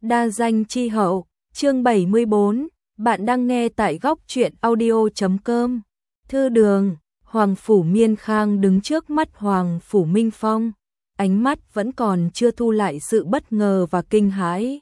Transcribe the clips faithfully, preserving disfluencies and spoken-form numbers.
Đa danh chi hậu, chương bảy mươi bốn, bạn đang nghe tại góc truyện audio chấm com. Thư đường, Hoàng Phủ Miên Khang đứng trước mắt Hoàng Phủ Minh Phong, ánh mắt vẫn còn chưa thu lại sự bất ngờ và kinh hãi.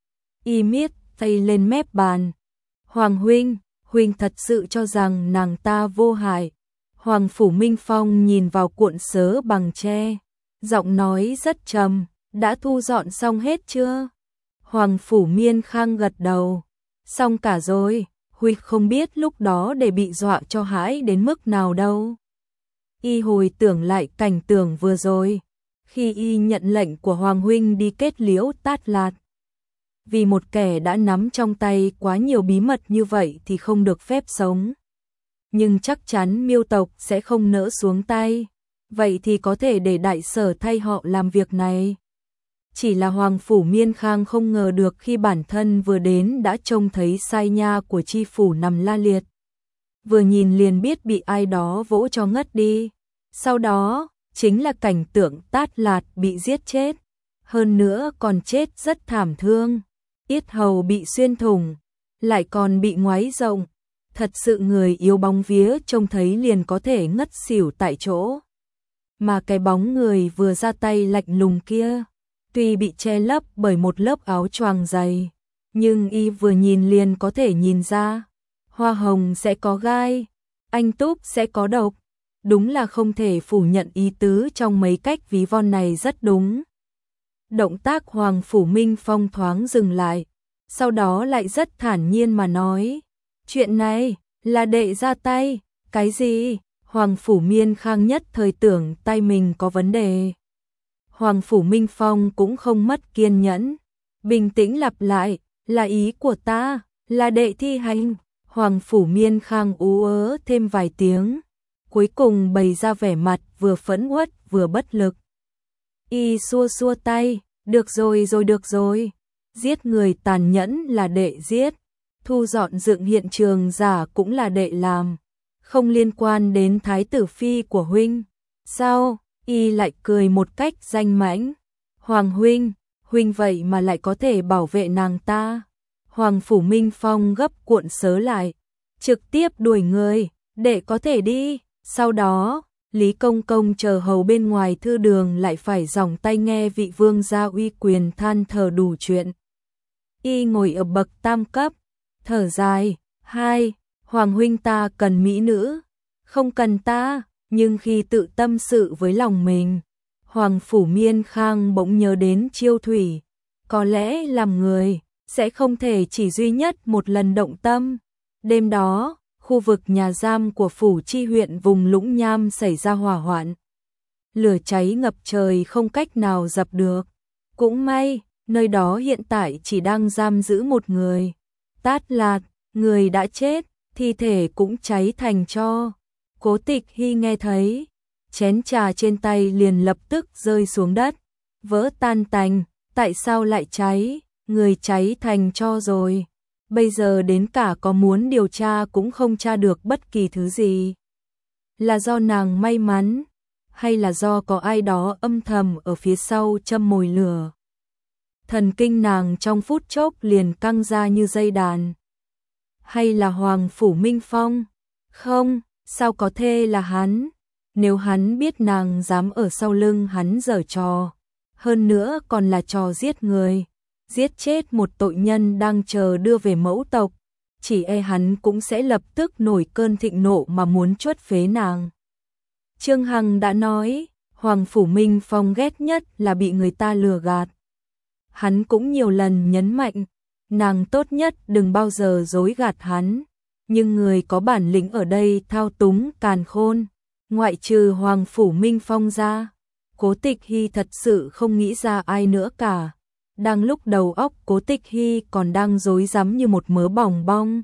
Y miết tay lên mép bàn. Hoàng huynh, huynh thật sự cho rằng nàng ta vô hại. Hoàng Phủ Minh Phong nhìn vào cuộn sớ bằng tre, giọng nói rất trầm, đã thu dọn xong hết chưa? Hoàng Phủ Miên Khang gật đầu, xong cả rồi, huynh không biết lúc đó để bị dọa cho hãi đến mức nào đâu. Y hồi tưởng lại cảnh tượng vừa rồi, khi y nhận lệnh của Hoàng huynh đi kết liễu Tát Lạt. Vì một kẻ đã nắm trong tay quá nhiều bí mật như vậy thì không được phép sống. Nhưng chắc chắn Miêu tộc sẽ không nỡ xuống tay, vậy thì có thể để Đại Sở thay họ làm việc này. Chỉ là Hoàng Phủ Miên Khang không ngờ được khi bản thân vừa đến đã trông thấy sai nha của chi phủ nằm la liệt. Vừa nhìn liền biết bị ai đó vỗ cho ngất đi. Sau đó, chính là cảnh tượng Tát Lạt bị giết chết. Hơn nữa còn chết rất thảm thương. Yết hầu bị xuyên thủng, lại còn bị ngoáy rộng. Thật sự người yếu bóng vía trông thấy liền có thể ngất xỉu tại chỗ. Mà cái bóng người vừa ra tay lạnh lùng kia, tuy bị che lấp bởi một lớp áo choàng dày, nhưng y vừa nhìn liền có thể nhìn ra, hoa hồng sẽ có gai, anh túc sẽ có độc. Đúng là không thể phủ nhận ý tứ trong mấy cách ví von này rất đúng. Động tác Hoàng Phủ Minh Phong thoáng dừng lại, sau đó lại rất thản nhiên mà nói, chuyện này là đệ ra tay. Cái gì? Hoàng Phủ Miên Khang nhất thời tưởng tay mình có vấn đề. Hoàng Phủ Minh Phong cũng không mất kiên nhẫn, bình tĩnh lặp lại, là ý của ta, là đệ thi hành. Hoàng Phủ Miên Khang ú ớ thêm vài tiếng, cuối cùng bày ra vẻ mặt vừa phẫn uất vừa bất lực. Y xua xua tay, được rồi rồi được rồi, giết người tàn nhẫn là đệ giết, thu dọn dựng hiện trường giả cũng là đệ làm, không liên quan đến thái tử phi của huynh. Sao? Y lại cười một cách danh mãnh. Hoàng huynh, huynh vậy mà lại có thể bảo vệ nàng ta. Hoàng Phủ Minh Phong gấp cuộn sớ lại, trực tiếp đuổi người, để có thể đi. Sau đó, Lý Công Công chờ hầu bên ngoài thư đường lại phải dòng tay nghe vị vương gia uy quyền than thở đủ chuyện. Y ngồi ở bậc tam cấp, thở dài, hai, Hoàng huynh ta cần mỹ nữ, không cần ta. Nhưng khi tự tâm sự với lòng mình, Hoàng Phủ Miên Khang bỗng nhớ đến Chiêu Thủy. Có lẽ làm người sẽ không thể chỉ duy nhất một lần động tâm. Đêm đó, khu vực nhà giam của Phủ Chi huyện vùng Lũng Nham xảy ra hỏa hoạn. Lửa cháy ngập trời không cách nào dập được. Cũng may, nơi đó hiện tại chỉ đang giam giữ một người. Tát Lạt, người đã chết, thi thể cũng cháy thành tro. Cố Tịch Hy nghe thấy, chén trà trên tay liền lập tức rơi xuống đất, vỡ tan tành. Tại sao lại cháy? Người cháy thành tro rồi. Bây giờ đến cả có muốn điều tra cũng không tra được bất kỳ thứ gì. Là do nàng may mắn, hay là do có ai đó âm thầm ở phía sau châm mồi lửa? Thần kinh nàng trong phút chốc liền căng ra như dây đàn. Hay là Hoàng Phủ Minh Phong? Không. Sao có thể là hắn? Nếu hắn biết nàng dám ở sau lưng hắn giở trò, hơn nữa còn là trò giết người, giết chết một tội nhân đang chờ đưa về mẫu tộc, chỉ e hắn cũng sẽ lập tức nổi cơn thịnh nộ mà muốn chuất phế nàng. Trương Hằng đã nói, Hoàng Phủ Minh Phong ghét nhất là bị người ta lừa gạt. Hắn cũng nhiều lần nhấn mạnh, nàng tốt nhất đừng bao giờ dối gạt hắn. Nhưng người có bản lĩnh ở đây thao túng càn khôn, ngoại trừ Hoàng Phủ Minh Phong ra, Cố Tịch Hy thật sự không nghĩ ra ai nữa cả. Đang lúc đầu óc Cố Tịch Hy còn đang rối rắm như một mớ bòng bong,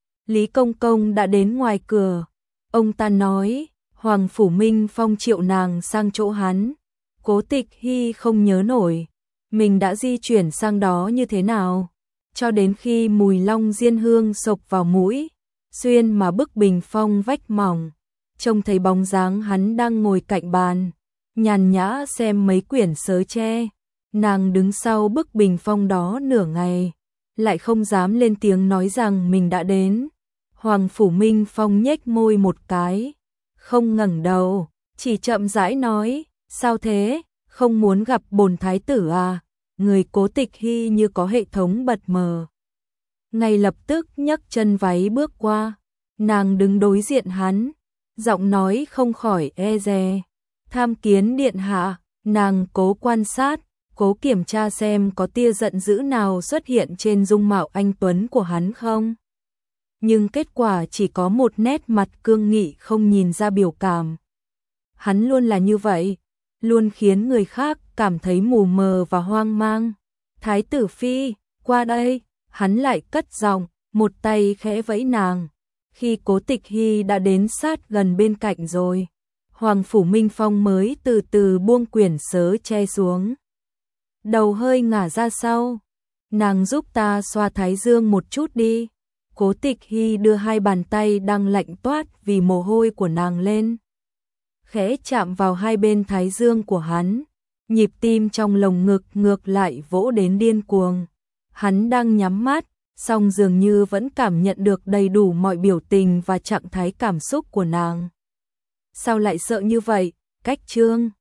Lý Công Công đã đến ngoài cửa. Ông ta nói, Hoàng Phủ Minh Phong triệu nàng sang chỗ hắn. Cố Tịch Hy không nhớ nổi, mình đã di chuyển sang đó như thế nào, cho đến khi mùi long diên hương sộc vào mũi. Xuyên mà bức bình phong vách mỏng, trông thấy bóng dáng hắn đang ngồi cạnh bàn, nhàn nhã xem mấy quyển sớ tre. Nàng đứng sau bức bình phong đó nửa ngày, lại không dám lên tiếng nói rằng mình đã đến. Hoàng Phủ Minh Phong nhếch môi một cái, không ngẩng đầu, chỉ chậm rãi nói, sao thế, không muốn gặp bổn thái tử à? Người Cố Tịch Hy như có hệ thống bật mờ. Ngay lập tức nhấc chân váy bước qua, nàng đứng đối diện hắn, giọng nói không khỏi e dè. Tham kiến điện hạ, nàng cố quan sát, cố kiểm tra xem có tia giận dữ nào xuất hiện trên dung mạo anh tuấn của hắn không. Nhưng kết quả chỉ có một nét mặt cương nghị không nhìn ra biểu cảm. Hắn luôn là như vậy, luôn khiến người khác cảm thấy mù mờ và hoang mang. Thái tử phi, qua đây, hắn lại cất giọng, một tay khẽ vẫy nàng. Khi Cố Tịch Hy đã đến sát gần bên cạnh rồi, Hoàng Phủ Minh Phong mới từ từ buông quyển sớ che xuống. Đầu hơi ngả ra sau, nàng giúp ta xoa thái dương một chút đi. Cố Tịch Hy đưa hai bàn tay đang lạnh toát vì mồ hôi của nàng lên, khẽ chạm vào hai bên thái dương của hắn, nhịp tim trong lồng ngực ngược lại vỗ đến điên cuồng. Hắn đang nhắm mắt, song dường như vẫn cảm nhận được đầy đủ mọi biểu tình và trạng thái cảm xúc của nàng. Sao lại sợ như vậy? Cách Trương